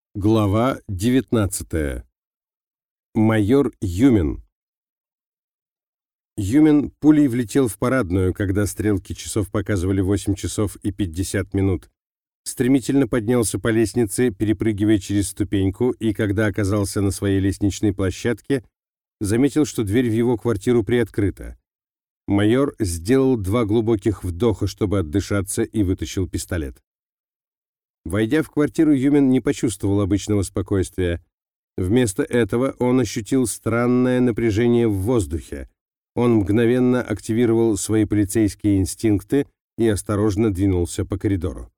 Глава 19. Майор Юмин. Юмин пулей влетел в парадную, когда стрелки часов показывали 8 часов и 50 минут. Стремительно поднялся по лестнице, перепрыгивая через ступеньку, и когда оказался на своей лестничной площадке, заметил, что дверь в его квартиру приоткрыта. Майор сделал 2 глубоких вдоха, чтобы отдышаться, и вытащил пистолет. Войдя в квартиру, Юмин не почувствовал обычного спокойствия. Вместо этого он ощутил странное напряжение в воздухе. Он мгновенно активировал свои полицейские инстинкты и осторожно двинулся по коридору.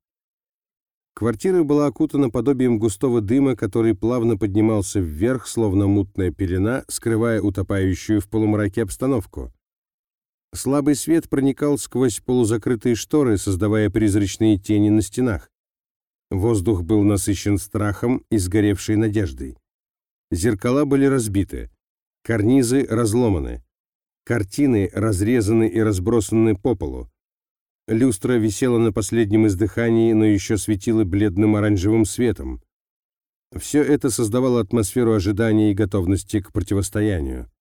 Квартира была окутана подобием густого дыма, который плавно поднимался вверх, словно мутная пелена, скрывая утопающую в полумраке обстановку. Слабый свет проникал сквозь полузакрытые шторы, создавая призрачные тени на стенах. Воздух был насыщен страхом и сгоревшей надеждой. Зеркала были разбиты, карнизы разломаны, картины разрезаны и разбросаны по полу. Люстра висела на последнем издыхании, но еще светила бледным оранжевым светом. Все это создавало атмосферу ожидания и готовности к противостоянию.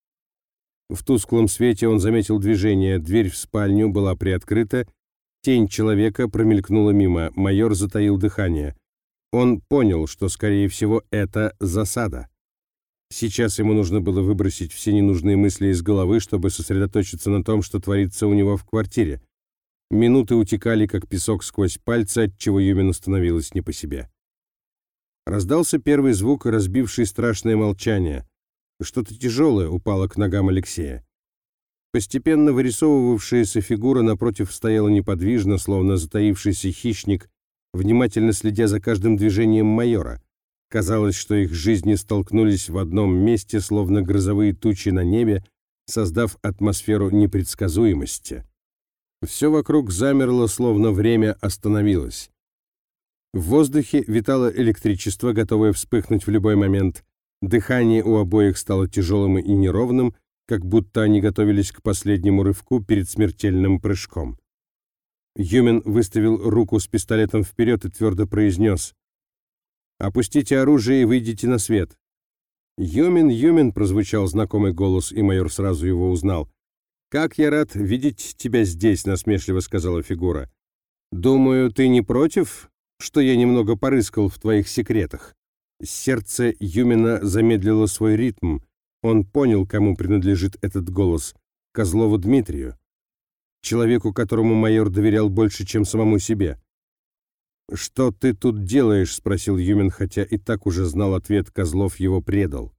В тусклом свете он заметил движение, дверь в спальню была приоткрыта, тень человека промелькнула мимо, майор затаил дыхание. Он понял, что, скорее всего, это засада. Сейчас ему нужно было выбросить все ненужные мысли из головы, чтобы сосредоточиться на том, что творится у него в квартире. Минуты утекали, как песок сквозь пальцы, отчего Юмину становилось не по себе. Раздался первый звук, разбивший страшное молчание. Что-то тяжелое упало к ногам Алексея. Постепенно вырисовывавшаяся фигура напротив стояла неподвижно, словно затаившийся хищник, внимательно следя за каждым движением майора. Казалось, что их жизни столкнулись в одном месте, словно грозовые тучи на небе, создав атмосферу непредсказуемости. Все вокруг замерло, словно время остановилось. В воздухе витало электричество, готовое вспыхнуть в любой момент. Дыхание у обоих стало тяжелым и неровным, как будто они готовились к последнему рывку перед смертельным прыжком. Юмин выставил руку с пистолетом вперед и твердо произнес: «Опустите оружие и выйдите на свет». «Юмин, Юмин», — прозвучал знакомый голос, и майор сразу его узнал. «Как я рад видеть тебя здесь», — насмешливо сказала фигура. «Думаю, ты не против, что я немного порыскал в твоих секретах?» Сердце Юмина замедлило свой ритм. Он понял, кому принадлежит этот голос — Козлову Дмитрию, человеку, которому майор доверял больше, чем самому себе. «Что ты тут делаешь?» — спросил Юмин, хотя и так уже знал ответ, Козлов его предал.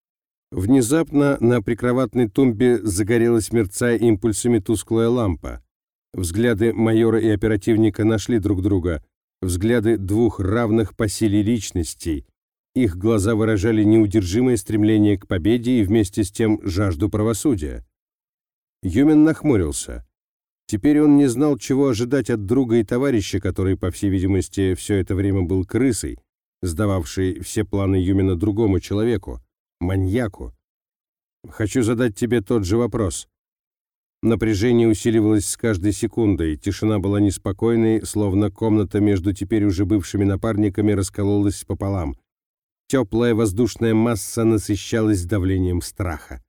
Внезапно на прикроватной тумбе загорелась, мерцая импульсами, тусклая лампа. Взгляды майора и оперативника нашли друг друга, взгляды двух равных по силе личностей. Их глаза выражали неудержимое стремление к победе и вместе с тем жажду правосудия. Юмин нахмурился. Теперь он не знал, чего ожидать от друга и товарища, который, по всей видимости, все это время был крысой, сдававшей все планы Юмина другому человеку, маньяку. «Хочу задать тебе тот же вопрос». Напряжение усиливалось с каждой секундой, тишина была неспокойной, словно комната между теперь уже бывшими напарниками раскололась пополам. Теплая воздушная масса насыщалась давлением страха.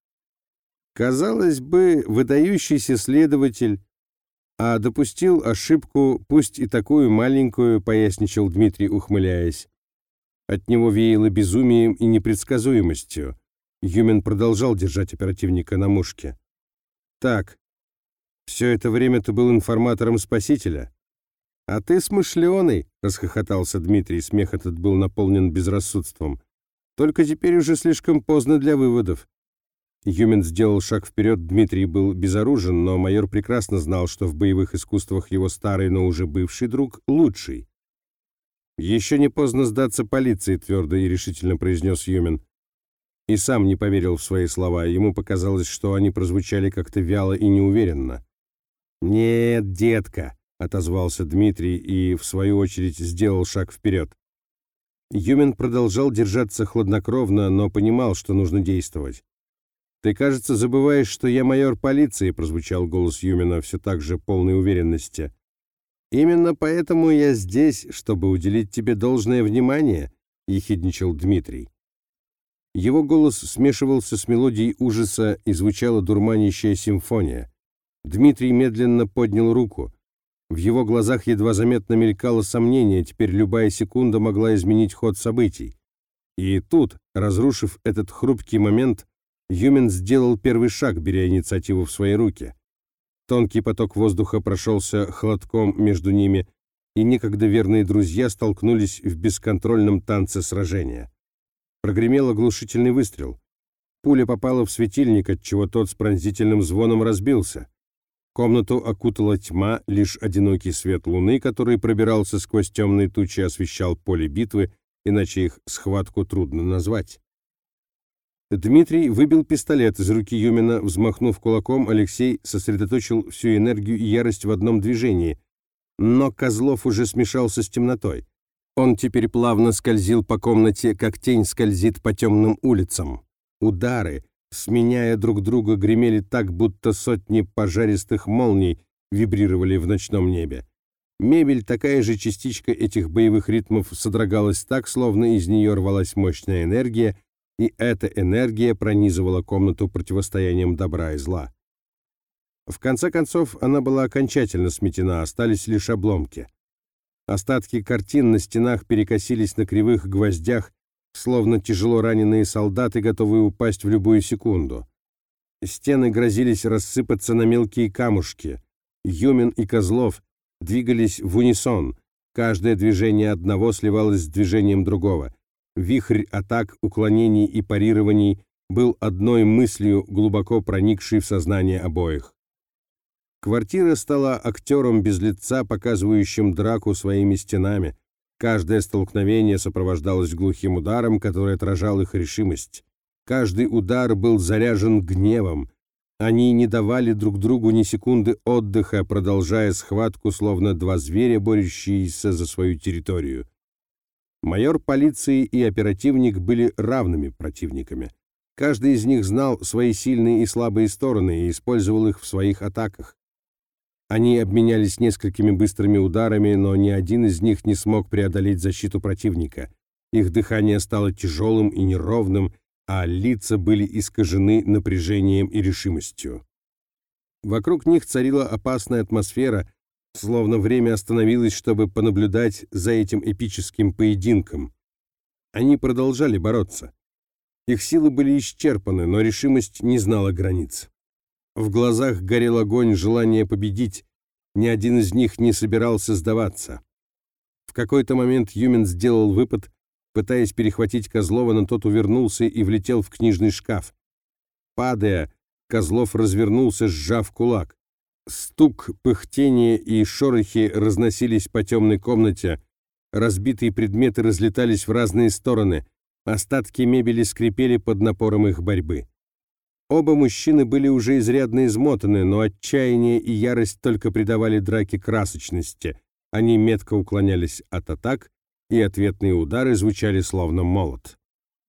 Казалось бы, выдающийся следователь, а допустил ошибку, пусть и такую маленькую, поясничал Дмитрий, ухмыляясь. От него веяло безумием и непредсказуемостью. Юмин продолжал держать оперативника на мушке. «Так, все это время ты был информатором спасителя?» «А ты смышленый», — расхохотался Дмитрий, смех этот был наполнен безрассудством. «Только теперь уже слишком поздно для выводов». Юмин сделал шаг вперед, Дмитрий был безоружен, но майор прекрасно знал, что в боевых искусствах его старый, но уже бывший друг лучший. «Еще не поздно сдаться полиции», — твердо и решительно произнес Юмин. И сам не поверил в свои слова, ему показалось, что они прозвучали как-то вяло и неуверенно. «Нет, детка», — отозвался Дмитрий и, в свою очередь, сделал шаг вперед. Юмин продолжал держаться хладнокровно, но понимал, что нужно действовать. «Ты, кажется, забываешь, что я майор полиции», — прозвучал голос Юмина, все так же полной уверенности. «Именно поэтому я здесь, чтобы уделить тебе должное внимание. — ехидничал Дмитрий. Его голос смешивался с мелодией ужаса, и звучала дурманящая симфония. Дмитрий медленно поднял руку. В его глазах едва заметно мелькало сомнение, теперь любая секунда могла изменить ход событий. И тут, разрушив этот хрупкий момент, Юмин сделал первый шаг, беря инициативу в свои руки. Тонкий поток воздуха прошелся холодком между ними, и некогда верные друзья столкнулись в бесконтрольном танце сражения. Прогремел оглушительный выстрел. Пуля попала в светильник, отчего тот с пронзительным звоном разбился. Комнату окутала тьма, лишь одинокий свет луны, который пробирался сквозь темные тучи, освещал поле битвы, иначе их схватку трудно назвать. Дмитрий выбил пистолет из руки Юмина. Взмахнув кулаком, Алексей сосредоточил всю энергию и ярость в одном движении. Но Козлов уже смешался с темнотой. Он теперь плавно скользил по комнате, как тень скользит по темным улицам. Удары, сменяя друг друга, гремели так, будто сотни пожаристых молний вибрировали в ночном небе. Мебель, такая же частичка этих боевых ритмов, содрогалась так, словно из нее рвалась мощная энергия, и эта энергия пронизывала комнату противостоянием добра и зла. В конце концов, она была окончательно сметена, остались лишь обломки. Остатки картин на стенах перекосились на кривых гвоздях, словно тяжело раненые солдаты, готовые упасть в любую секунду. Стены грозились рассыпаться на мелкие камушки. Юмин и Козлов двигались в унисон. Каждое движение одного сливалось с движением другого. Вихрь атак, уклонений и парирований был одной мыслью, глубоко проникшей в сознание обоих. Квартира стала актером без лица, показывающим драку своими стенами. Каждое столкновение сопровождалось глухим ударом, который отражал их решимость. Каждый удар был заряжен гневом. Они не давали друг другу ни секунды отдыха, продолжая схватку, словно два зверя, борющиеся за свою территорию. Майор полиции и оперативник были равными противниками. Каждый из них знал свои сильные и слабые стороны и использовал их в своих атаках. Они обменялись несколькими быстрыми ударами, но ни один из них не смог преодолеть защиту противника. Их дыхание стало тяжелым и неровным, а лица были искажены напряжением и решимостью. Вокруг них царила опасная атмосфера, словно время остановилось, чтобы понаблюдать за этим эпическим поединком. Они продолжали бороться. Их силы были исчерпаны, но решимость не знала границ. В глазах горел огонь желания победить. Ни один из них не собирался сдаваться. В какой-то момент Юмин сделал выпад, пытаясь перехватить Козлова, но тот увернулся и влетел в книжный шкаф. Падая, Козлов развернулся, сжав кулак. Стук, пыхтение и шорохи разносились по темной комнате. Разбитые предметы разлетались в разные стороны. Остатки мебели скрипели под напором их борьбы. Оба мужчины были уже изрядно измотаны, но отчаяние и ярость только придавали драке красочности. Они метко уклонялись от атак, и ответные удары звучали словно молот.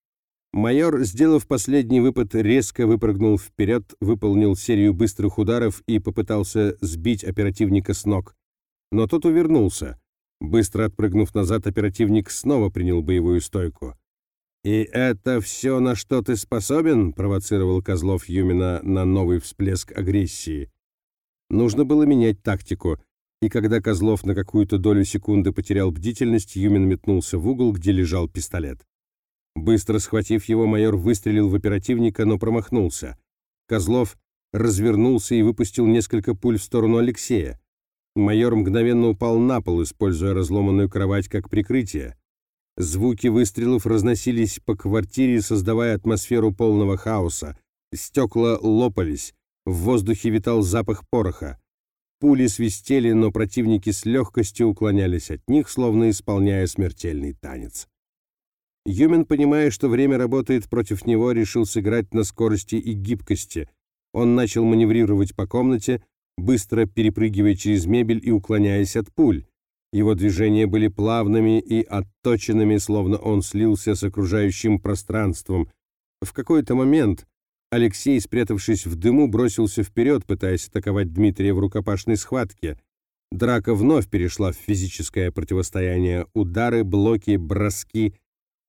Майор, сделав последний выпад, резко выпрыгнул вперед, выполнил серию быстрых ударов и попытался сбить оперативника с ног. Но тот увернулся. Быстро отпрыгнув назад, оперативник снова принял боевую стойку. «И это все, на что ты способен?» — провоцировал Козлов Юмина на новый всплеск агрессии. Нужно было менять тактику, и когда Козлов на какую-то долю секунды потерял бдительность, Юмин метнулся в угол, где лежал пистолет. Быстро схватив его, майор выстрелил в оперативника, но промахнулся. Козлов развернулся и выпустил несколько пуль в сторону Алексея. Майор мгновенно упал на пол, используя разломанную кровать как прикрытие. Звуки выстрелов разносились по квартире, создавая атмосферу полного хаоса. Стекла лопались, в воздухе витал запах пороха. Пули свистели, но противники с легкостью уклонялись от них, словно исполняя смертельный танец. Юмин, понимая, что время работает против него, решил сыграть на скорости и гибкости. Он начал маневрировать по комнате, быстро перепрыгивая через мебель и уклоняясь от пуль. Его движения были плавными и отточенными, словно он слился с окружающим пространством. В какой-то момент Алексей, спрятавшись в дыму, бросился вперед, пытаясь атаковать Дмитрия в рукопашной схватке. Драка вновь перешла в физическое противостояние. Удары, блоки, броски.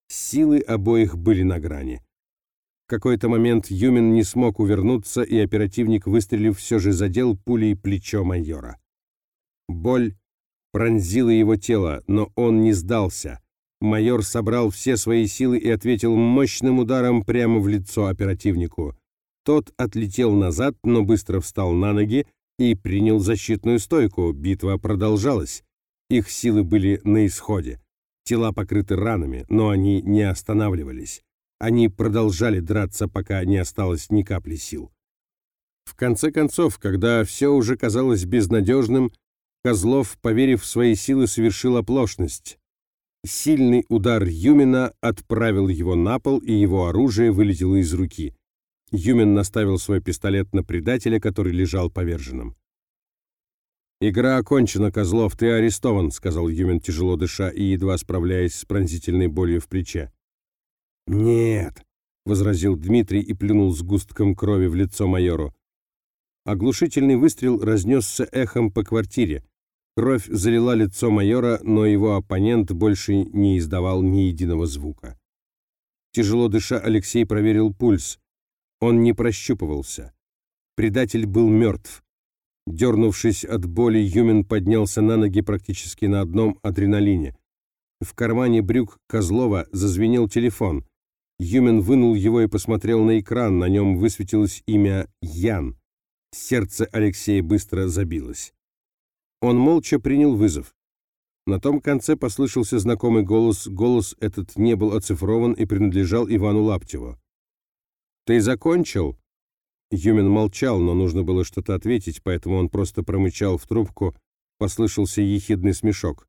Силы обоих были на грани. В какой-то момент Юмин не смог увернуться, и оперативник, выстрелив, все же задел пулей плечо майора. Боль пронзила его тело, но он не сдался. Майор собрал все свои силы и ответил мощным ударом прямо в лицо оперативнику. Тот отлетел назад, но быстро встал на ноги и принял защитную стойку. Битва продолжалась. Их силы были на исходе. Тела покрыты ранами, но они не останавливались. Они продолжали драться, пока не осталось ни капли сил. В конце концов, когда все уже казалось безнадежным, Козлов, поверив в свои силы, совершил оплошность. Сильный удар Юмина отправил его на пол, и его оружие вылетело из руки. Юмин наставил свой пистолет на предателя, который лежал поверженным. «Игра окончена, Козлов, ты арестован», — сказал Юмин, тяжело дыша и едва справляясь с пронзительной болью в плече. «Нет», — возразил Дмитрий и плюнул сгустком крови в лицо майору. Оглушительный выстрел разнесся эхом по квартире. Кровь залила лицо майора, но его оппонент больше не издавал ни единого звука. Тяжело дыша, Алексей проверил пульс. Он не прощупывался. Предатель был мертв. Дернувшись от боли, Юмин поднялся на ноги практически на одном адреналине. В кармане брюк Козлова зазвенел телефон. Юмин вынул его и посмотрел на экран. На нем высветилось имя Ян. Сердце Алексея быстро забилось. Он молча принял вызов. На том конце послышался знакомый голос. Голос этот не был оцифрован и принадлежал Ивану Лаптеву. «Ты закончил?» Юмин молчал, но нужно было что-то ответить, поэтому он просто промычал в трубку. Послышался ехидный смешок.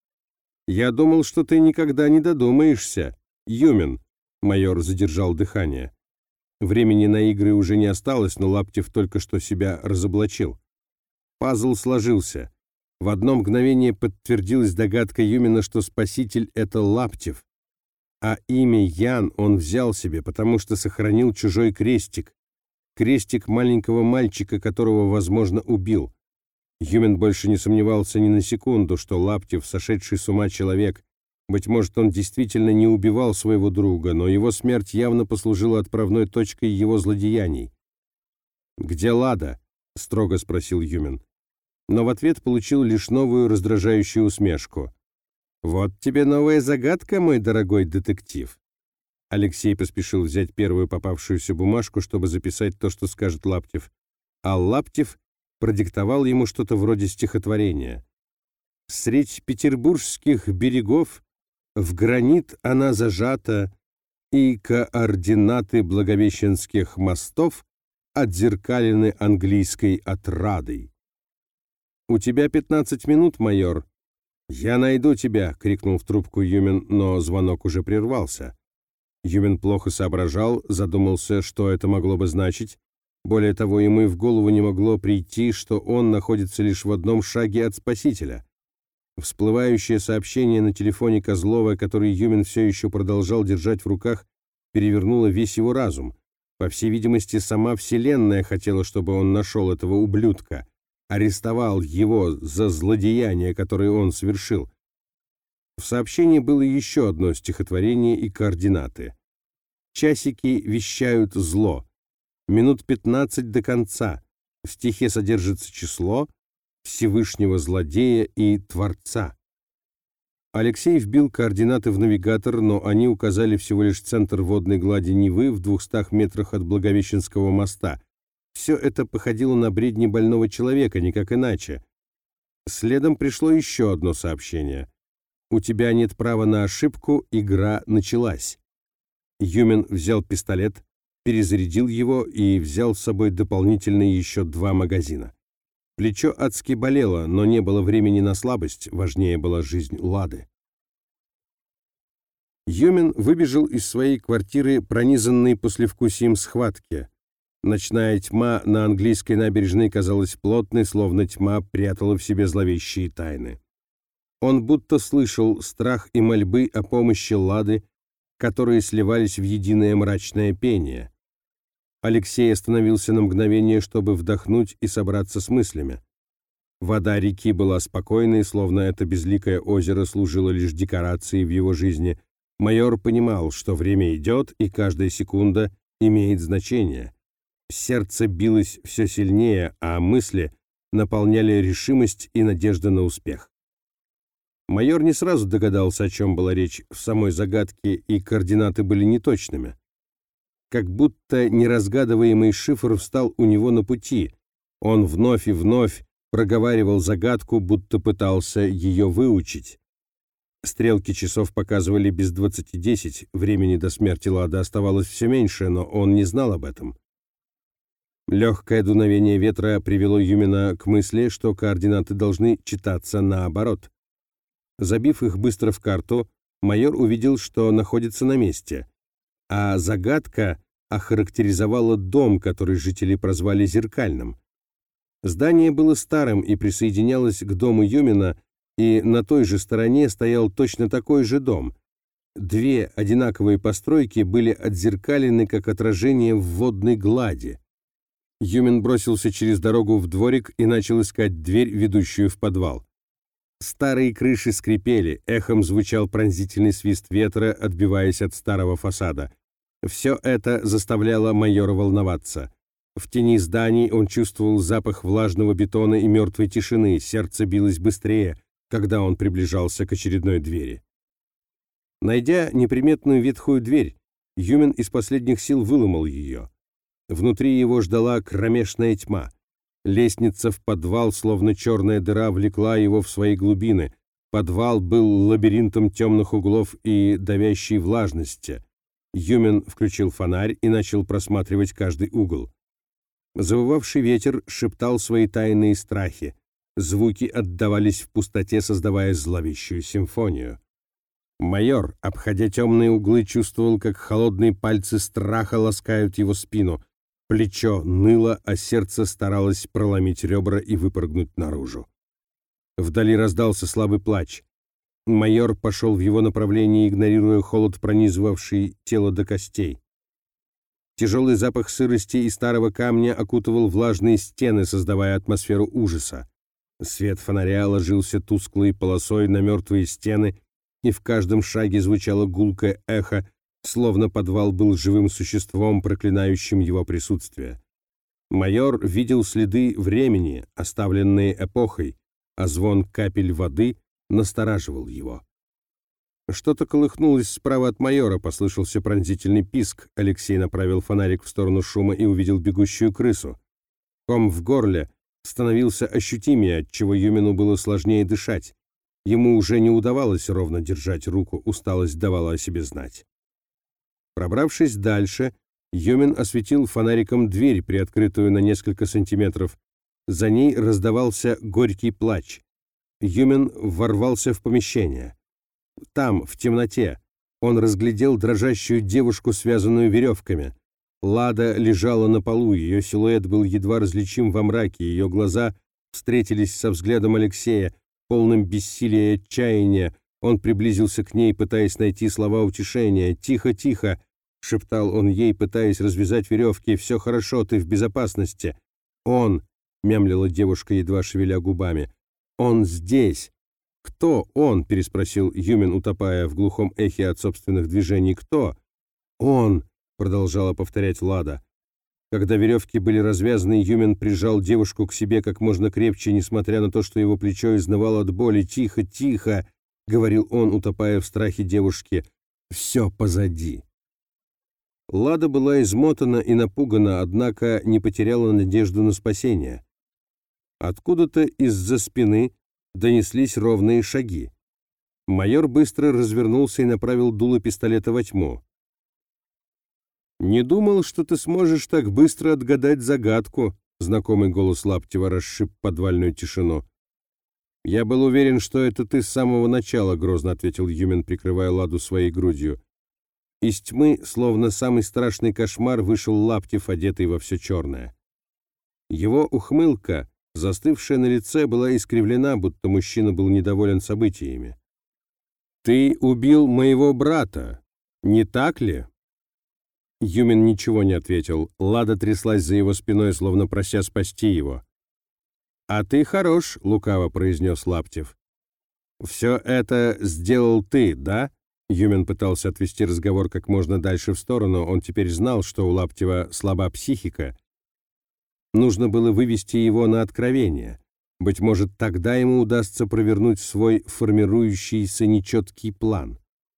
«Я думал, что ты никогда не додумаешься, Юмин», — майор задержал дыхание. Времени на игры уже не осталось, но Лаптев только что себя разоблачил. Пазл сложился. В одно мгновение подтвердилась догадка Юмина, что спаситель — это Лаптев. А имя Ян он взял себе, потому что сохранил чужой крестик. Крестик маленького мальчика, которого, возможно, убил. Юмин больше не сомневался ни на секунду, что Лаптев — сошедший с ума человек. Быть может, он действительно не убивал своего друга, но его смерть явно послужила отправной точкой его злодеяний. «Где Лада?» — строго спросил Юмин. Но в ответ получил лишь новую раздражающую усмешку. «Вот тебе новая загадка, мой дорогой детектив». Алексей поспешил взять первую попавшуюся бумажку, чтобы записать то, что скажет Лаптев. А Лаптев продиктовал ему что-то вроде стихотворения. «Средь петербургских берегов в гранит она зажата, и координаты благовещенских мостов отзеркалены английской отрадой». «У тебя 15 минут, майор». «Я найду тебя», — крикнул в трубку Юмин, но звонок уже прервался. Юмин плохо соображал, задумался, что это могло бы значить. Более того, ему и в голову не могло прийти, что он находится лишь в одном шаге от спасителя. Всплывающее сообщение на телефоне Козлова, который Юмин все еще продолжал держать в руках, перевернуло весь его разум. По всей видимости, сама Вселенная хотела, чтобы он нашел этого ублюдка, арестовал его за злодеяние, которое он совершил. В сообщении было еще одно стихотворение и координаты. «Часики вещают зло. Минут 15 до конца. В стихе содержится число Всевышнего злодея и Творца». Алексей вбил координаты в навигатор, но они указали всего лишь центр водной глади Невы в 200 метрах от Благовещенского моста. Все это походило на бредни больного человека, никак иначе. Следом пришло еще одно сообщение. «У тебя нет права на ошибку, игра началась». Юмин взял пистолет, перезарядил его и взял с собой дополнительные еще 2 магазина. Плечо адски болело, но не было времени на слабость, важнее была жизнь Лады. Юмин выбежал из своей квартиры, пронизанный послевкусием схватки. Ночная тьма на английской набережной казалась плотной, словно тьма прятала в себе зловещие тайны. Он будто слышал страх и мольбы о помощи Лады, которые сливались в единое мрачное пение. Алексей остановился на мгновение, чтобы вдохнуть и собраться с мыслями. Вода реки была спокойной, словно это безликое озеро служило лишь декорацией в его жизни. Майор понимал, что время идет, и каждая секунда имеет значение. Сердце билось все сильнее, а мысли наполняли решимость и надежда на успех. Майор не сразу догадался, о чем была речь в самой загадке, и координаты были неточными. Как будто неразгадываемый шифр встал у него на пути. Он вновь и вновь проговаривал загадку, будто пытался ее выучить. Стрелки часов показывали без 20:10, времени до смерти Лады оставалось все меньше, но он не знал об этом. Легкое дуновение ветра привело Юмина к мысли, что координаты должны читаться наоборот. Забив их быстро в карту, майор увидел, что находится на месте, а загадка охарактеризовала дом, который жители прозвали «Зеркальным». Здание было старым и присоединялось к дому Юмина, и на той же стороне стоял точно такой же дом. Две одинаковые постройки были отзеркалены как отражение в водной глади. Юмин бросился через дорогу в дворик и начал искать дверь, ведущую в подвал. Старые крыши скрипели, эхом звучал пронзительный свист ветра, отбиваясь от старого фасада. Все это заставляло майора волноваться. В тени зданий он чувствовал запах влажного бетона и мертвой тишины, сердце билось быстрее, когда он приближался к очередной двери. Найдя неприметную ветхую дверь, Юмин из последних сил выломал ее. Внутри его ждала кромешная тьма. Лестница в подвал, словно черная дыра, влекла его в свои глубины. Подвал был лабиринтом темных углов и давящей влажности. Юмин включил фонарь и начал просматривать каждый угол. Завывавший ветер шептал свои тайные страхи. Звуки отдавались в пустоте, создавая зловещую симфонию. Майор, обходя темные углы, чувствовал, как холодные пальцы страха ласкают его спину. Плечо ныло, а сердце старалось проломить ребра и выпрыгнуть наружу. Вдали раздался слабый плач. Майор пошел в его направлении, игнорируя холод, пронизывавший тело до костей. Тяжелый запах сырости и старого камня окутывал влажные стены, создавая атмосферу ужаса. Свет фонаря ложился тусклой полосой на мертвые стены, и в каждом шаге звучало гулкое эхо, словно подвал был живым существом, проклинающим его присутствие. Майор видел следы времени, оставленные эпохой, а звон капель воды настораживал его. Что-то колыхнулось справа от майора, послышался пронзительный писк. Алексей направил фонарик в сторону шума и увидел бегущую крысу. Ком в горле становился ощутимее, отчего Юмину было сложнее дышать. Ему уже не удавалось ровно держать руку, усталость давала о себе знать. Пробравшись дальше, Юмин осветил фонариком дверь, приоткрытую на несколько сантиметров. За ней раздавался горький плач. Юмин ворвался в помещение. Там, в темноте, он разглядел дрожащую девушку, связанную веревками. Лада лежала на полу, ее силуэт был едва различим во мраке, ее глаза встретились со взглядом Алексея, полным бессилия и отчаяния. Он приблизился к ней, пытаясь найти слова утешения. «Тихо, тихо!» — шептал он ей, пытаясь развязать веревки. «Все хорошо, ты в безопасности». «Он!» — мямлила девушка, едва шевеля губами. «Он здесь!» «Кто он?» — переспросил Юмин, утопая в глухом эхе от собственных движений. «Кто?» «Он!» — продолжала повторять Лада. Когда веревки были развязаны, Юмин прижал девушку к себе как можно крепче, несмотря на то, что его плечо изнывало от боли. «Тихо, тихо!» — говорил он, утопая в страхе девушки. «Все позади». Лада была измотана и напугана, однако не потеряла надежду на спасение. Откуда-то из-за спины донеслись ровные шаги. Майор быстро развернулся и направил дуло пистолета во тьму. «Не думал, что ты сможешь так быстро отгадать загадку», — знакомый голос Лаптева расшиб подвальную тишину. «Я был уверен, что это ты с самого начала», — грозно ответил Юмин, прикрывая Ладу своей грудью. Из тьмы, словно самый страшный кошмар, вышел Лаптев, одетый во все черное. Его ухмылка, застывшая на лице, была искривлена, будто мужчина был недоволен событиями. «Ты убил моего брата, не так ли?» Юмин ничего не ответил. Лада тряслась за его спиной, словно прося спасти его. «А ты хорош», — лукаво произнес Лаптев. «Все это сделал ты, да?» Юмен пытался отвести разговор как можно дальше в сторону, он теперь знал, что у Лаптева слаба психика. Нужно было вывести его на откровение. Быть может, тогда ему удастся провернуть свой формирующийся нечеткий план.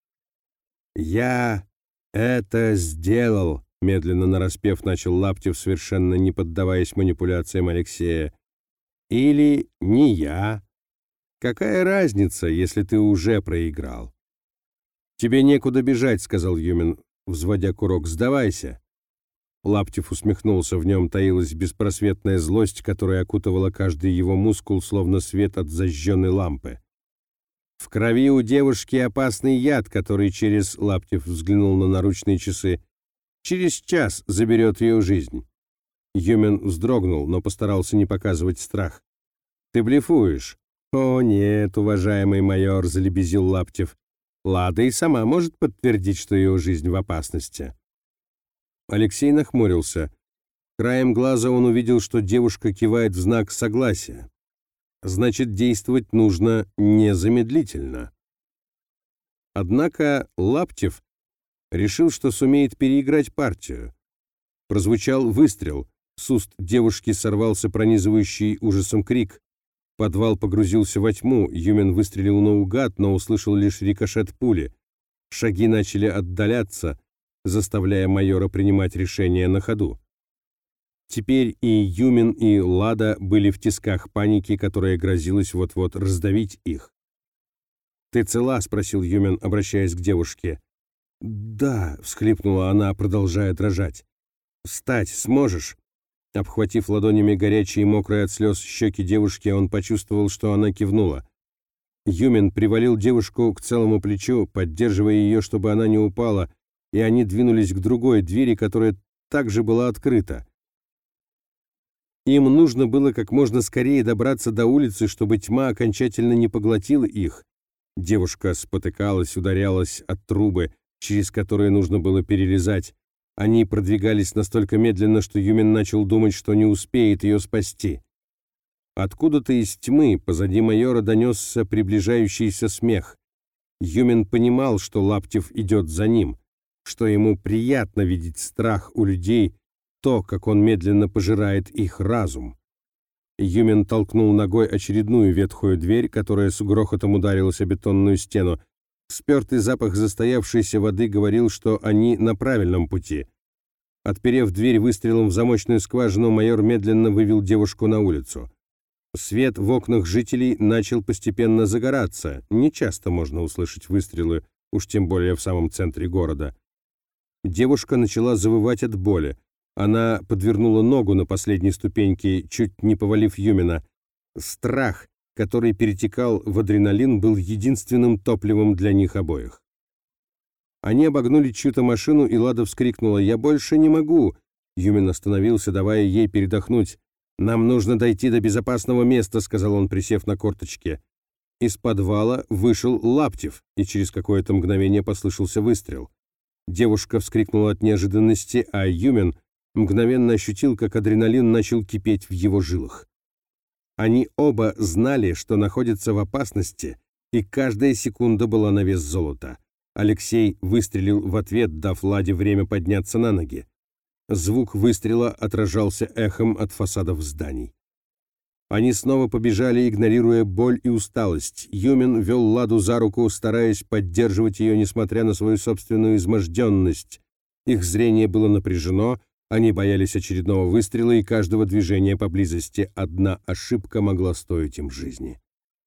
«Я это сделал», — медленно нараспев начал Лаптев, совершенно не поддаваясь манипуляциям Алексея. «Или не я. Какая разница, если ты уже проиграл?» «Тебе некуда бежать», — сказал Юмен, взводя курок. «Сдавайся». Лаптев усмехнулся, в нем таилась беспросветная злость, которая окутывала каждый его мускул, словно свет от зажженной лампы. «В крови у девушки опасный яд, который через...» — Лаптев взглянул на наручные часы. «Через час заберет ее жизнь». Юмен вздрогнул, но постарался не показывать страх. «Ты блефуешь». «О, нет, уважаемый майор», — залебезил Лаптев. «Лада и сама может подтвердить, что ее жизнь в опасности». Алексей нахмурился. Краем глаза он увидел, что девушка кивает в знак согласия. Значит, действовать нужно незамедлительно. Однако Лаптев решил, что сумеет переиграть партию. Прозвучал выстрел. С уст девушки сорвался пронизывающий ужасом крик. Подвал погрузился во тьму. Юмен выстрелил наугад, но услышал лишь рикошет пули. Шаги начали отдаляться, заставляя майора принимать решение на ходу. Теперь и Юмен, и Лада были в тисках паники, которая грозилась вот-вот раздавить их. «Ты цела?» — спросил Юмен, обращаясь к девушке. «Да», — всхлипнула она, продолжая дрожать. «Встать сможешь?» Обхватив ладонями горячие и мокрые от слез щеки девушки, он почувствовал, что она кивнула. Юмен привалил девушку к целому плечу, поддерживая ее, чтобы она не упала, и они двинулись к другой двери, которая также была открыта. Им нужно было как можно скорее добраться до улицы, чтобы тьма окончательно не поглотила их. Девушка спотыкалась, ударялась от трубы, через которые нужно было перелезать. Они продвигались настолько медленно, что Юмен начал думать, что не успеет ее спасти. Откуда-то из тьмы позади майора донесся приближающийся смех. Юмен понимал, что Лаптев идет за ним, что ему приятно видеть страх у людей, то, как он медленно пожирает их разум. Юмен толкнул ногой очередную ветхую дверь, которая с грохотом ударилась о бетонную стену. Спертый запах застоявшейся воды говорил, что они на правильном пути. Отперев дверь выстрелом в замочную скважину, майор медленно вывел девушку на улицу. Свет в окнах жителей начал постепенно загораться. Нечасто можно услышать выстрелы, уж тем более в самом центре города. Девушка начала завывать от боли. Она подвернула ногу на последней ступеньке, чуть не повалив Юмена. Страх, который перетекал в адреналин, был единственным топливом для них обоих. Они обогнули чью-то машину, и Лада вскрикнула: «Я больше не могу!» Юмен остановился, давая ей передохнуть. «Нам нужно дойти до безопасного места», — сказал он, присев на корточке. Из подвала вышел Лаптев, и через какое-то мгновение послышался выстрел. Девушка вскрикнула от неожиданности, а Юмен мгновенно ощутил, как адреналин начал кипеть в его жилах. Они оба знали, что находятся в опасности, и каждая секунда была на вес золота. Алексей выстрелил в ответ, дав Ладе время подняться на ноги. Звук выстрела отражался эхом от фасадов зданий. Они снова побежали, игнорируя боль и усталость. Юмен вел Ладу за руку, стараясь поддерживать ее, несмотря на свою собственную изможденность. Их зрение было напряжено, они боялись очередного выстрела и каждого движения поблизости. Одна ошибка могла стоить им жизни.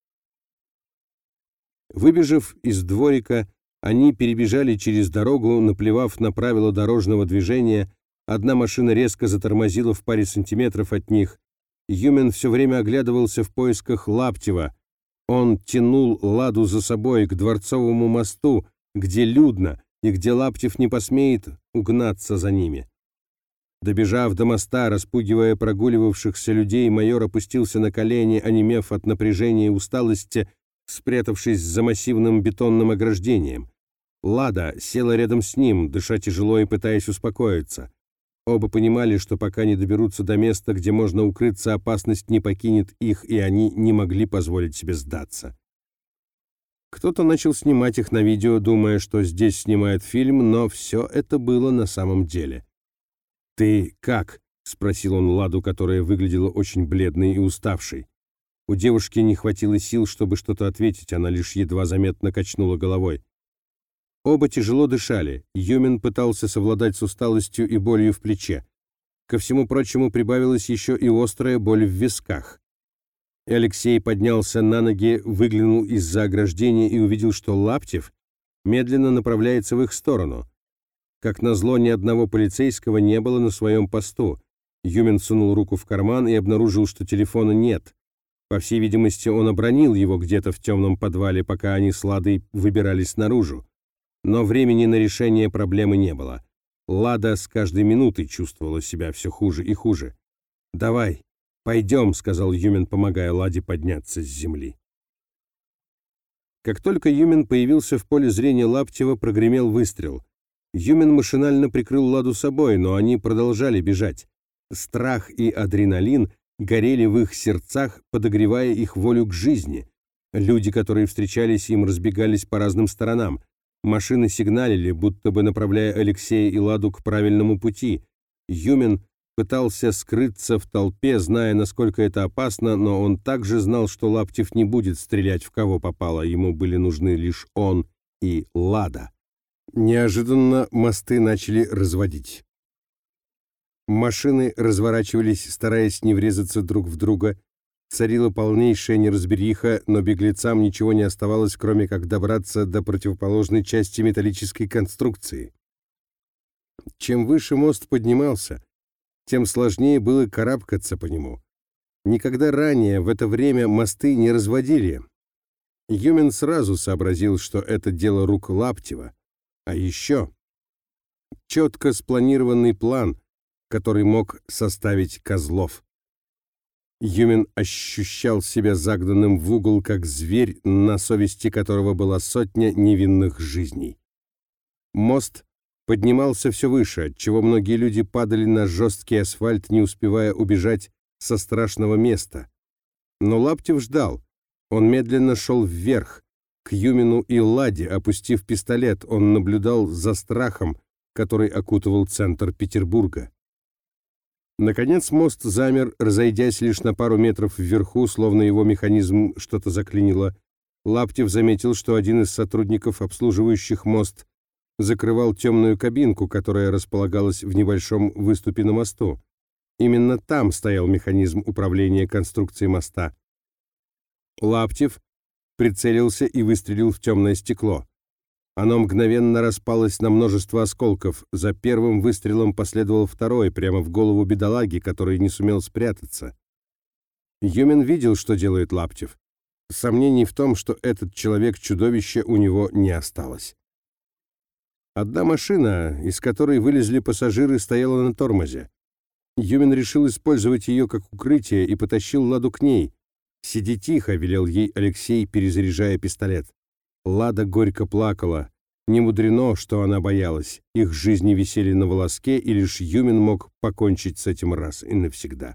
Выбежав из дворика, они перебежали через дорогу, наплевав на правила дорожного движения. Одна машина резко затормозила в паре сантиметров от них. Юмен все время оглядывался в поисках Лаптева. Он тянул Ладу за собой к Дворцовому мосту, где людно и где Лаптев не посмеет угнаться за ними. Добежав до моста, распугивая прогуливавшихся людей, майор опустился на колени, онемев от напряжения и усталости, спрятавшись за массивным бетонным ограждением. Лада села рядом с ним, дыша тяжело и пытаясь успокоиться. Оба понимали, что пока не доберутся до места, где можно укрыться, опасность не покинет их, и они не могли позволить себе сдаться. Кто-то начал снимать их на видео, думая, что здесь снимают фильм, но все это было на самом деле. «Ты как?» — спросил он Ладу, которая выглядела очень бледной и уставшей. У девушки не хватило сил, чтобы что-то ответить, она лишь едва заметно качнула головой. Оба тяжело дышали. Юмин пытался совладать с усталостью и болью в плече. Ко всему прочему прибавилась еще и острая боль в висках. Алексей поднялся на ноги, выглянул из-за ограждения и увидел, что Лаптев медленно направляется в их сторону. Как назло, ни одного полицейского не было на своем посту. Юмин сунул руку в карман и обнаружил, что телефона нет. По всей видимости, он обронил его где-то в темном подвале, пока они с Ладой выбирались наружу. Но времени на решение проблемы не было. Лада с каждой минутой чувствовала себя все хуже и хуже. «Давай, пойдем», — сказал Юмин, помогая Ладе подняться с земли. Как только Юмин появился в поле зрения Лаптева, прогремел выстрел. Юмин машинально прикрыл Ладу собой, но они продолжали бежать. Страх и адреналин горели в их сердцах, подогревая их волю к жизни. Люди, которые встречались им, разбегались по разным сторонам. Машины сигналили, будто бы направляя Алексея и Ладу к правильному пути. Юмин пытался скрыться в толпе, зная, насколько это опасно, но он также знал, что Лаптев не будет стрелять в кого попало, ему были нужны лишь он и Лада. Неожиданно мосты начали разводить. Машины разворачивались, стараясь не врезаться друг в друга. Царила полнейшая неразбериха, но беглецам ничего не оставалось, кроме как добраться до противоположной части металлической конструкции. Чем выше мост поднимался, тем сложнее было карабкаться по нему. Никогда ранее в это время мосты не разводили. Юмин сразу сообразил, что это дело рук Лаптева. А еще четко спланированный план, который мог составить Козлов. Юмин ощущал себя загнанным в угол, как зверь, на совести которого была сотня невинных жизней. Мост поднимался все выше, отчего многие люди падали на жесткий асфальт, не успевая убежать со страшного места. Но Лаптев ждал. Он медленно шел вверх, к Юмину и Ладе, опустив пистолет. Он наблюдал за страхом, который окутывал центр Петербурга. Наконец мост замер, разойдясь лишь на пару метров вверху, словно его механизм что-то заклинило. Лаптев заметил, что один из сотрудников, обслуживающих мост, закрывал темную кабинку, которая располагалась в небольшом выступе на мосту. Именно там стоял механизм управления конструкцией моста. Лаптев прицелился и выстрелил в темное стекло. Оно мгновенно распалось на множество осколков. За первым выстрелом последовал второй, прямо в голову бедолаги, который не сумел спрятаться. Юмин видел, что делает Лаптев. Сомнений в том, что этот человек-чудовище, у него не осталось. Одна машина, из которой вылезли пассажиры, стояла на тормозе. Юмин решил использовать ее как укрытие и потащил Ладу к ней. «Сиди тихо», — велел ей Алексей, перезаряжая пистолет. Лада горько плакала. Не мудрено, что она боялась. Их жизни висели на волоске, и лишь Юмин мог покончить с этим раз и навсегда.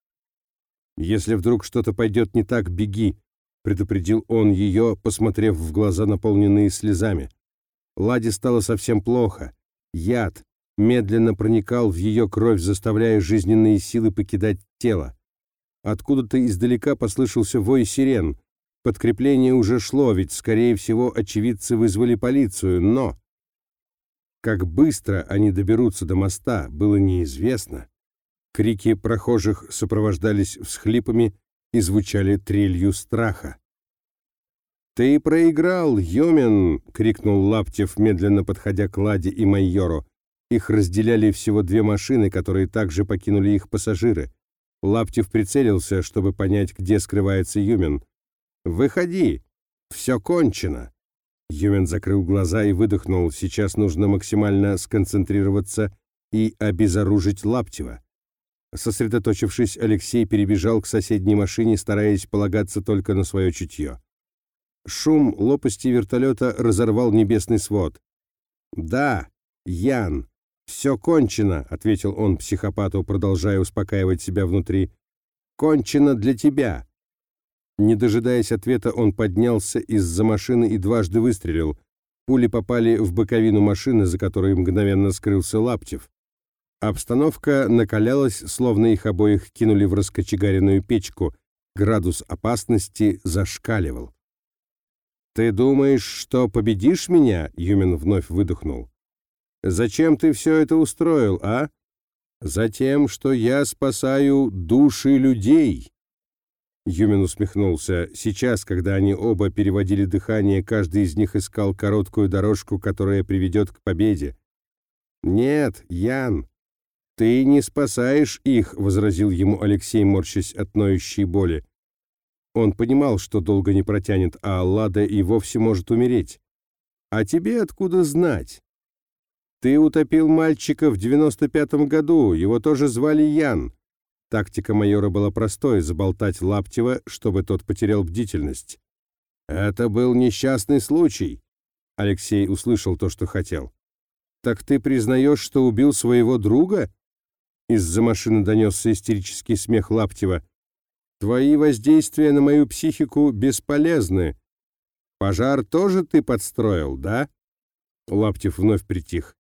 «Если вдруг что-то пойдет не так, беги», — предупредил он ее, посмотрев в глаза, наполненные слезами. Ладе стало совсем плохо. Яд медленно проникал в ее кровь, заставляя жизненные силы покидать тело. Откуда-то издалека послышался вой сирен. Подкрепление уже шло, ведь, скорее всего, очевидцы вызвали полицию, но как быстро они доберутся до моста, было неизвестно. Крики прохожих сопровождались всхлипами и звучали трелью страха. «Ты проиграл, Юмин!» — крикнул Лаптев, медленно подходя к Ладе и майору. Их разделяли всего две машины, которые также покинули их пассажиры. Лаптев прицелился, чтобы понять, где скрывается Юмин. «Выходи! Все кончено!» Юмин закрыл глаза и выдохнул. Сейчас нужно максимально сконцентрироваться и обезоружить Лаптева. Сосредоточившись, Алексей перебежал к соседней машине, стараясь полагаться только на свое чутье. Шум лопасти вертолета разорвал небесный свод. «Да, Ян, все кончено», — ответил он психопату, продолжая успокаивать себя внутри. «Кончено для тебя». Не дожидаясь ответа, он поднялся из-за машины и дважды выстрелил. Пули попали в боковину машины, за которой мгновенно скрылся Лаптев. Обстановка накалялась, словно их обоих кинули в раскочегаренную печку. Градус опасности зашкаливал. «Ты думаешь, что победишь меня?» — Юмин вновь выдохнул. «Зачем ты все это устроил, а?» «Затем, что я спасаю души людей». Юмин усмехнулся. Сейчас, когда они оба переводили дыхание, каждый из них искал короткую дорожку, которая приведет к победе. «Нет, Ян, ты не спасаешь их», — возразил ему Алексей, морщась от ноющей боли. Он понимал, что долго не протянет, а Лада и вовсе может умереть. «А тебе откуда знать? Ты утопил мальчика в 95-м году, его тоже звали Ян». Тактика майора была простой — заболтать Лаптева, чтобы тот потерял бдительность. «Это был несчастный случай», — Алексей услышал то, что хотел. «Так ты признаешь, что убил своего друга?» Из-за машины донесся истерический смех Лаптева. «Твои воздействия на мою психику бесполезны. Пожар тоже ты подстроил, да?» Лаптев вновь притих.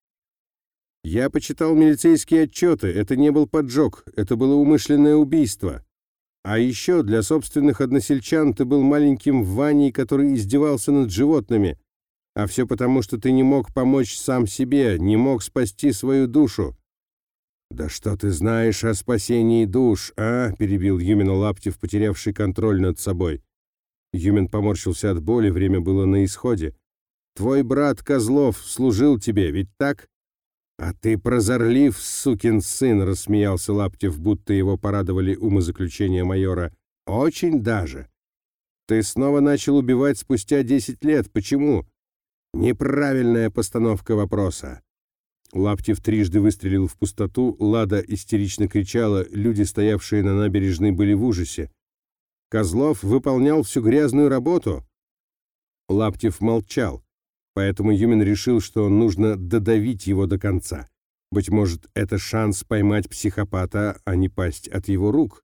«Я почитал милицейские отчеты. Это не был поджог, это было умышленное убийство. А еще для собственных односельчан ты был маленьким Ваней, который издевался над животными. А все потому, что ты не мог помочь сам себе, не мог спасти свою душу». «Да что ты знаешь о спасении душ, а?» — перебил Юмина Лаптев, потерявший контроль над собой. Юмин поморщился от боли, время было на исходе. «Твой брат Козлов служил тебе, ведь так?» «А ты прозорлив, сукин сын!» — рассмеялся Лаптев, будто его порадовали умозаключения майора. «Очень даже. Ты снова начал убивать спустя 10 лет. Почему?» «Неправильная постановка вопроса». Лаптев трижды выстрелил в пустоту, Лада истерично кричала, люди, стоявшие на набережной, были в ужасе. «Козлов выполнял всю грязную работу». Лаптев молчал. Поэтому Юмин решил, что нужно додавить его до конца. Быть может, это шанс поймать психопата, а не пасть от его рук.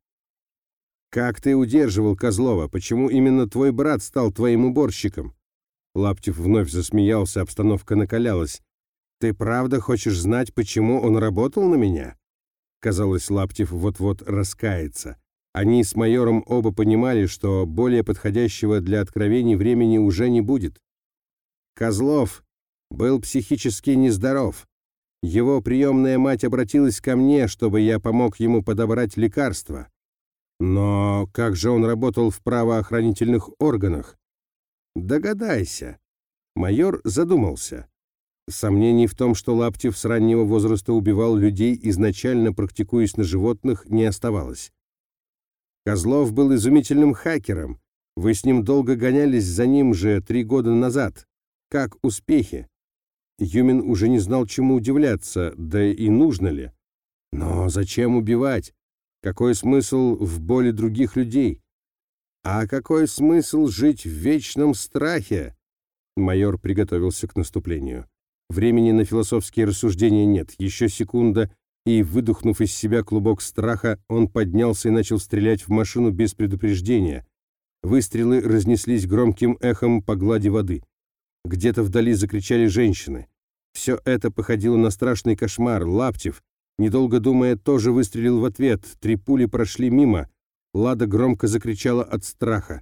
«Как ты удерживал Козлова? Почему именно твой брат стал твоим уборщиком?» Лаптев вновь засмеялся, обстановка накалялась. «Ты правда хочешь знать, почему он работал на меня?» Казалось, Лаптев вот-вот раскается. Они с майором оба понимали, что более подходящего для откровений времени уже не будет. Козлов был психически нездоров. Его приемная мать обратилась ко мне, чтобы я помог ему подобрать лекарства. Но как же он работал в правоохранительных органах? Догадайся. Майор задумался. Сомнений в том, что Лаптев с раннего возраста убивал людей, изначально практикуясь на животных, не оставалось. Козлов был изумительным хакером. Вы с ним долго гонялись за ним же 3 года назад. Как успехи? Юмин уже не знал, чему удивляться, да и нужно ли. Но зачем убивать? Какой смысл в боли других людей? А какой смысл жить в вечном страхе? Майор приготовился к наступлению. Времени на философские рассуждения нет. Еще секунда, и, выдохнув из себя клубок страха, он поднялся и начал стрелять в машину без предупреждения. Выстрелы разнеслись громким эхом по глади воды. Где-то вдали закричали женщины. Все это походило на страшный кошмар. Лаптев, недолго думая, тоже выстрелил в ответ. 3 пули прошли мимо. Лада громко закричала от страха.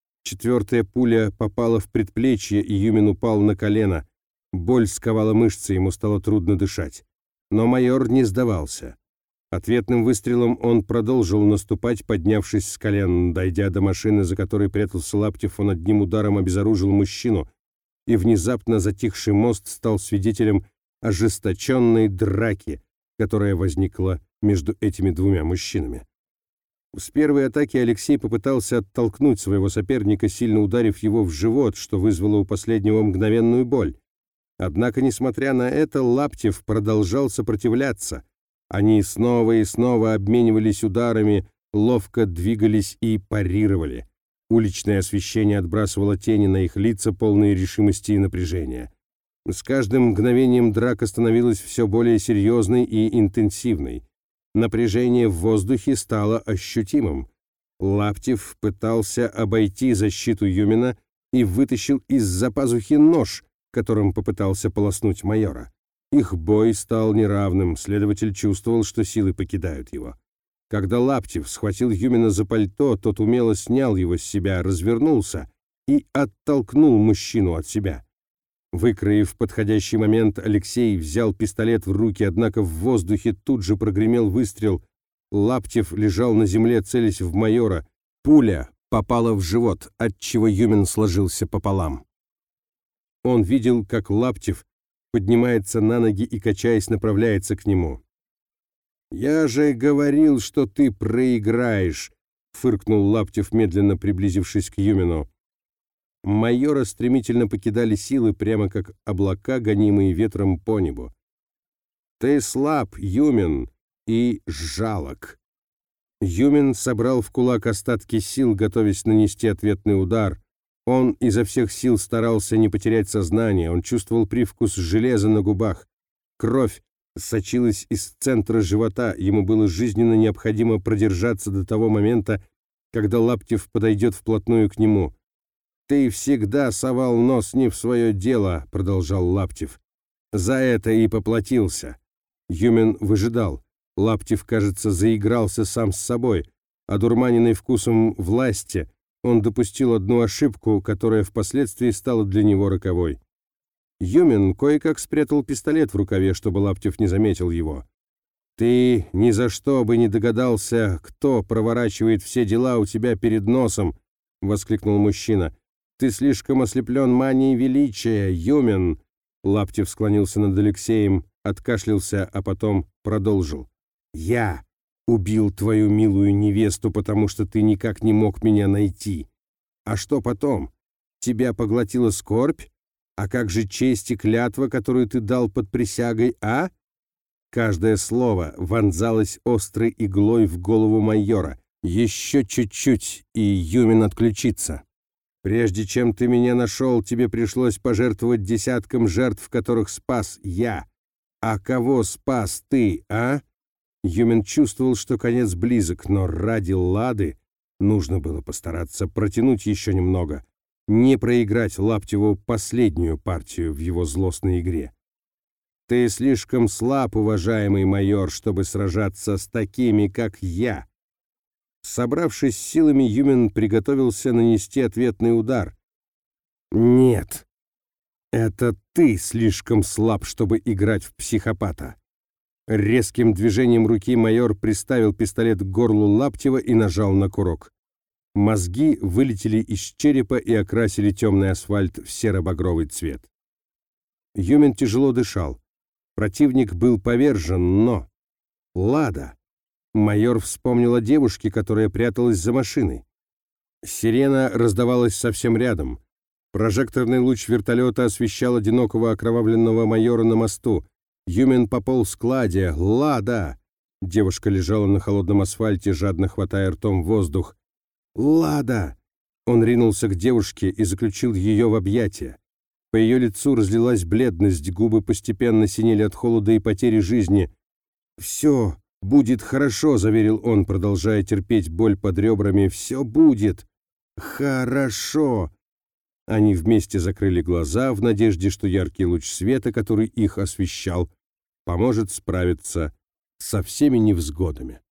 4-я пуля попала в предплечье, и Юмин упал на колено. Боль сковала мышцы, ему стало трудно дышать. Но майор не сдавался. Ответным выстрелом он продолжил наступать, поднявшись с колен. Дойдя до машины, за которой прятался Лаптев, он одним ударом обезоружил мужчину. И внезапно затихший мост стал свидетелем ожесточенной драки, которая возникла между этими двумя мужчинами. С первой атаки Алексей попытался оттолкнуть своего соперника, сильно ударив его в живот, что вызвало у последнего мгновенную боль. Однако, несмотря на это, Лаптев продолжал сопротивляться. Они снова и снова обменивались ударами, ловко двигались и парировали. Уличное освещение отбрасывало тени на их лица, полные решимости и напряжения. С каждым мгновением драка становилась все более серьезной и интенсивной. Напряжение в воздухе стало ощутимым. Лаптев пытался обойти защиту Юмина и вытащил из-за пазухи нож, которым попытался полоснуть майора. Их бой стал неравным, следователь чувствовал, что силы покидают его. Когда Лаптев схватил Юмина за пальто, тот умело снял его с себя, развернулся и оттолкнул мужчину от себя. Выкроив подходящий момент, Алексей взял пистолет в руки, однако в воздухе тут же прогремел выстрел. Лаптев лежал на земле, целясь в майора. Пуля попала в живот, отчего Юмин сложился пополам. Он видел, как Лаптев поднимается на ноги и, качаясь, направляется к нему. «Я же говорил, что ты проиграешь», — фыркнул Лаптев, медленно приблизившись к Юмину. Майора стремительно покидали силы, прямо как облака, гонимые ветром по небу. «Ты слаб, Юмин, и жалок». Юмин собрал в кулак остатки сил, готовясь нанести ответный удар. Он изо всех сил старался не потерять сознание, он чувствовал привкус железа на губах. Кровь сочилась из центра живота, ему было жизненно необходимо продержаться до того момента, когда Лаптев подойдет вплотную к нему. «Ты всегда совал нос не в свое дело», — продолжал Лаптев. «За это и поплатился». Юмин выжидал. Лаптев, кажется, заигрался сам с собой. Одурманенный вкусом власти, он допустил одну ошибку, которая впоследствии стала для него роковой. Юмин кое-как спрятал пистолет в рукаве, чтобы Лаптев не заметил его. «Ты ни за что бы не догадался, кто проворачивает все дела у тебя перед носом», — воскликнул мужчина. «Ты слишком ослеплен манией величия, Юмин!» Лаптев склонился над Алексеем, откашлялся, а потом продолжил. «Я убил твою милую невесту, потому что ты никак не мог меня найти. А что потом? Тебя поглотила скорбь? А как же честь и клятва, которую ты дал под присягой, а?» Каждое слово вонзалось острой иглой в голову майора. Еще чуть-чуть, и Юмин отключится. «Прежде чем ты меня нашел, тебе пришлось пожертвовать десяткам жертв, которых спас я. А кого спас ты, а?» Юмин чувствовал, что конец близок, но ради Лады нужно было постараться протянуть еще немного, не проиграть Лаптеву последнюю партию в его злостной игре. «Ты слишком слаб, уважаемый майор, чтобы сражаться с такими, как я». Собравшись с силами, Юмин приготовился нанести ответный удар. «Нет, это ты слишком слаб, чтобы играть в психопата». Резким движением руки майор приставил пистолет к горлу Лаптева и нажал на курок. Мозги вылетели из черепа и окрасили темный асфальт в серо-багровый цвет. Юмин тяжело дышал. Противник был повержен, но... Лада! Майор вспомнил о девушке, которая пряталась за машиной. Сирена раздавалась совсем рядом. Прожекторный луч вертолета освещал одинокого окровавленного майора на мосту. Юмин пополз к Ладе. «Лада!» Девушка лежала на холодном асфальте, жадно хватая ртом воздух. «Лада!» Он ринулся к девушке и заключил ее в объятия. По ее лицу разлилась бледность, губы постепенно синели от холода и потери жизни. «Все будет хорошо», — заверил он, продолжая терпеть боль под ребрами. «Все будет хорошо». Они вместе закрыли глаза в надежде, что яркий луч света, который их освещал, поможет справиться со всеми невзгодами.